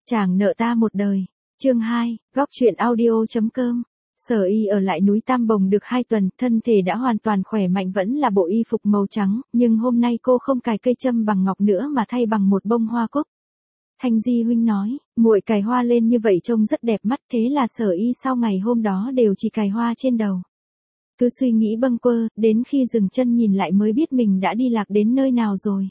Chàng nợ ta một đời. Chương 2, góc truyện audio.com. Sở Y ở lại núi Tam Bồng được 2 tuần, thân thể đã hoàn toàn khỏe mạnh, vẫn là bộ y phục màu trắng, nhưng hôm nay cô không cài cây châm bằng ngọc nữa mà thay bằng một bông hoa cúc. Thanh Di huynh nói, muội cài hoa lên như vậy trông rất đẹp mắt, thế là Sở Y sau ngày hôm đó đều chỉ cài hoa trên đầu. Cứ suy nghĩ bâng quơ, đến khi dừng chân nhìn lại mới biết mình đã đi lạc đến nơi nào rồi.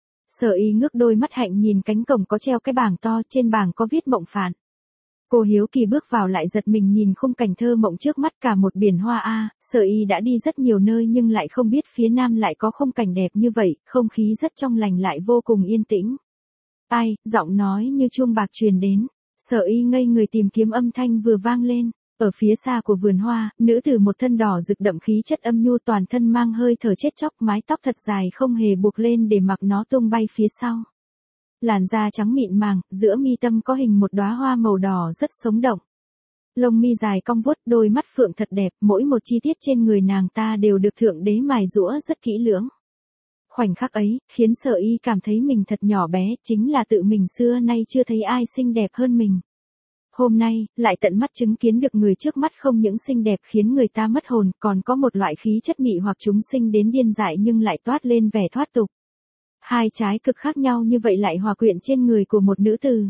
Sở Y ngước đôi mắt hạnh nhìn cánh cổng có treo cái bảng to, trên bảng có viết Mộng Phạn. Cô hiếu kỳ bước vào lại giật mình nhìn khung cảnh thơ mộng trước mắt, cả một biển hoa a. Sở Y đã đi rất nhiều nơi nhưng lại không biết phía Nam lại có khung cảnh đẹp như vậy, không khí rất trong lành lại vô cùng yên tĩnh. Ai, giọng nói như chuông bạc truyền đến. Sở Y ngây người tìm kiếm âm thanh vừa vang lên. Ở phía xa của vườn hoa, nữ tử một thân đỏ rực đậm khí chất âm nhu, toàn thân mang hơi thở chết chóc, mái tóc thật dài không hề buộc lên để mặc nó tung bay phía sau. Làn da trắng mịn màng, giữa mi tâm có hình một đóa hoa màu đỏ rất sống động. Lông mi dài cong vuốt, đôi mắt phượng thật đẹp, mỗi một chi tiết trên người nàng ta đều được Thượng Đế mài giũa rất kỹ lưỡng. Khoảnh khắc ấy, khiến Sở Y cảm thấy mình thật nhỏ bé, chính là tự mình xưa nay chưa thấy ai xinh đẹp hơn mình. Hôm nay, lại tận mắt chứng kiến được người trước mắt không những xinh đẹp khiến người ta mất hồn, còn có một loại khí chất mị hoặc chúng sinh đến điên dại nhưng lại toát lên vẻ thoát tục. Hai trái cực khác nhau như vậy lại hòa quyện trên người của một nữ tử.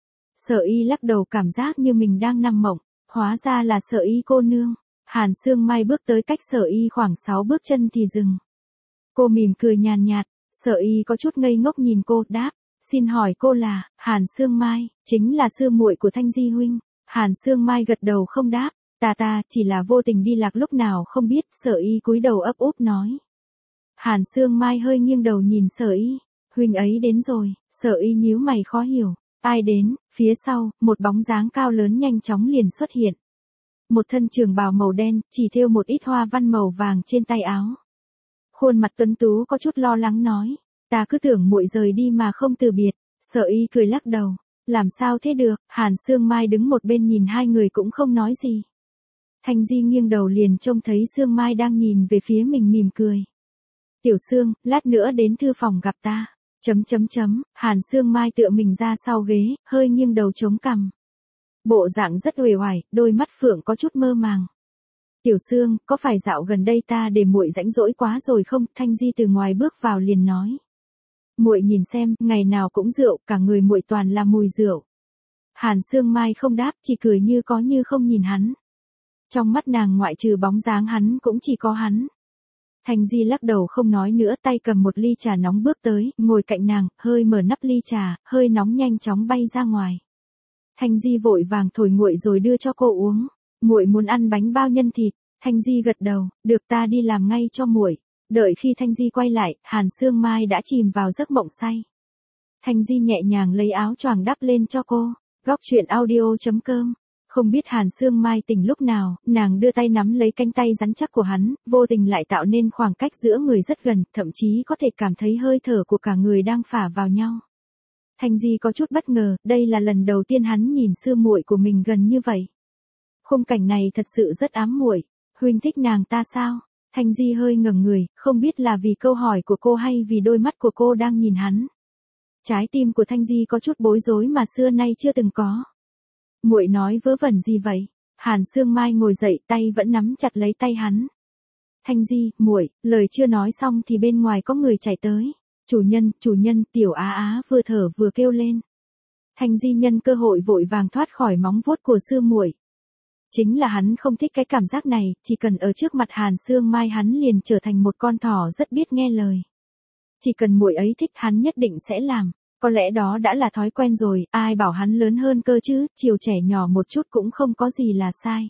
Sở Y lắc đầu cảm giác như mình đang nằm mộng, hóa ra là Sở Y cô nương. Hàn Sương Mai bước tới cách Sở Y khoảng 6 bước chân thì dừng. Cô mỉm cười nhàn nhạt, Sở Y có chút ngây ngốc nhìn cô, đáp, xin hỏi cô là Hàn Sương Mai, chính là sư muội của Thanh Di huynh. Hàn Sương Mai gật đầu không đáp, ta chỉ là vô tình đi lạc lúc nào không biết. Sở Y cúi đầu ấp úp nói. Hàn Sương Mai hơi nghiêng đầu nhìn Sở Y, huynh ấy đến rồi. Sở Y nhíu mày khó hiểu, ai đến? Phía sau, một bóng dáng cao lớn nhanh chóng liền xuất hiện. Một thân trường bào màu đen, chỉ thêu một ít hoa văn màu vàng trên tay áo. Khuôn mặt tuấn tú có chút lo lắng nói, ta cứ tưởng muội rời đi mà không từ biệt. Sở Y cười lắc đầu, làm sao thế được? Hàn Sương Mai đứng một bên nhìn hai người cũng không nói gì. Thanh Di nghiêng đầu liền trông thấy Sương Mai đang nhìn về phía mình mỉm cười. Tiểu Sương, lát nữa đến thư phòng gặp ta. Hàn Sương Mai tựa mình ra sau ghế, hơi nghiêng đầu chống cằm. Bộ dạng rất uể oải, đôi mắt phượng có chút mơ màng. Tiểu Sương, có phải dạo gần đây ta để muội rãnh rỗi quá rồi không? Thanh Di từ ngoài bước vào liền nói. Muội nhìn xem, ngày nào cũng rượu, cả người muội toàn là mùi rượu. Hàn Sương Mai không đáp, chỉ cười như có như không nhìn hắn. Trong mắt nàng ngoại trừ bóng dáng hắn cũng chỉ có hắn. Thanh Di lắc đầu không nói nữa, tay cầm một ly trà nóng bước tới, ngồi cạnh nàng, hơi mở nắp ly trà, hơi nóng nhanh chóng bay ra ngoài. Thanh Di vội vàng thổi nguội rồi đưa cho cô uống. Muội muốn ăn bánh bao nhân thịt. Thanh Di gật đầu, được, ta đi làm ngay cho muội. Đợi khi Thanh Di quay lại, Hàn Sương Mai đã chìm vào giấc mộng say. Thanh Di nhẹ nhàng lấy áo choàng đắp lên cho cô. Góc truyện audio.com. Không biết Hàn Sương Mai tỉnh lúc nào, nàng đưa tay nắm lấy cánh tay rắn chắc của hắn, vô tình lại tạo nên khoảng cách giữa người rất gần, thậm chí có thể cảm thấy hơi thở của cả người đang phả vào nhau. Thanh Di có chút bất ngờ, đây là lần đầu tiên hắn nhìn sư muội của mình gần như vậy. Khung cảnh này thật sự rất ám muội. Huynh thích nàng ta sao? Thanh Di hơi ngẩng người, không biết là vì câu hỏi của cô hay vì đôi mắt của cô đang nhìn hắn. Trái tim của Thanh Di có chút bối rối mà xưa nay chưa từng có. Muội nói vớ vẩn gì vậy? Hàn Sương Mai ngồi dậy, tay vẫn nắm chặt lấy tay hắn. Thanh Di, muội, lời chưa nói xong thì bên ngoài có người chạy tới. Chủ nhân, Tiểu Á Á vừa thở vừa kêu lên. Thanh Di nhân cơ hội vội vàng thoát khỏi móng vuốt của sư muội. Chính là hắn không thích cái cảm giác này, chỉ cần ở trước mặt Hàn Sương Mai hắn liền trở thành một con thỏ rất biết nghe lời. Chỉ cần muội ấy thích hắn nhất định sẽ làm, có lẽ đó đã là thói quen rồi, ai bảo hắn lớn hơn cơ chứ, chiều trẻ nhỏ một chút cũng không có gì là sai.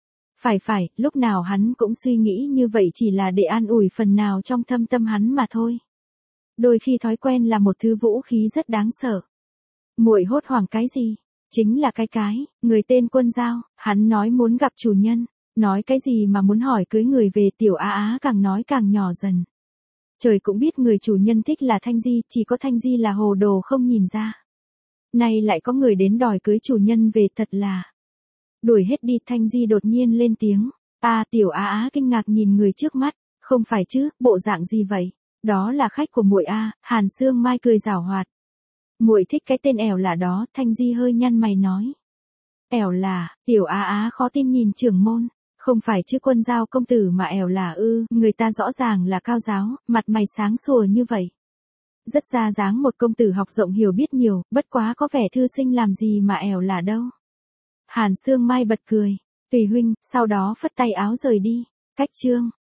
Phải, lúc nào hắn cũng suy nghĩ như vậy chỉ là để an ủi phần nào trong thâm tâm hắn mà thôi. Đôi khi thói quen là một thứ vũ khí rất đáng sợ. Muội hốt hoảng cái gì? Chính là người tên Quân Giao, hắn nói muốn gặp chủ nhân, nói cái gì mà muốn hỏi cưới người về. Tiểu Á Á càng nói càng nhỏ dần. Trời cũng biết người chủ nhân thích là Thanh Di, chỉ có Thanh Di là hồ đồ không nhìn ra. Nay lại có người đến đòi cưới chủ nhân về, thật là. Đuổi hết đi. Thanh Di đột nhiên lên tiếng. Tiểu Á Á kinh ngạc nhìn người trước mắt, không phải chứ, bộ dạng gì vậy? Đó là khách của muội a. Hàn Sương Mai cười giảo hoạt. Muội thích cái tên ẻo là đó, Thanh Di hơi nhăn mày nói. Ẻo là, Tiểu Á Á khó tin nhìn trưởng môn. Không phải chứ Quân Giao công tử mà ẻo là ư, người ta rõ ràng là cao giáo, mặt mày sáng sủa như vậy. Rất ra dáng một công tử học rộng hiểu biết nhiều, bất quá có vẻ thư sinh làm gì mà ẻo là đâu. Hàn Sương Mai bật cười. Tùy huynh, sau đó phất tay áo rời đi. Cách chương.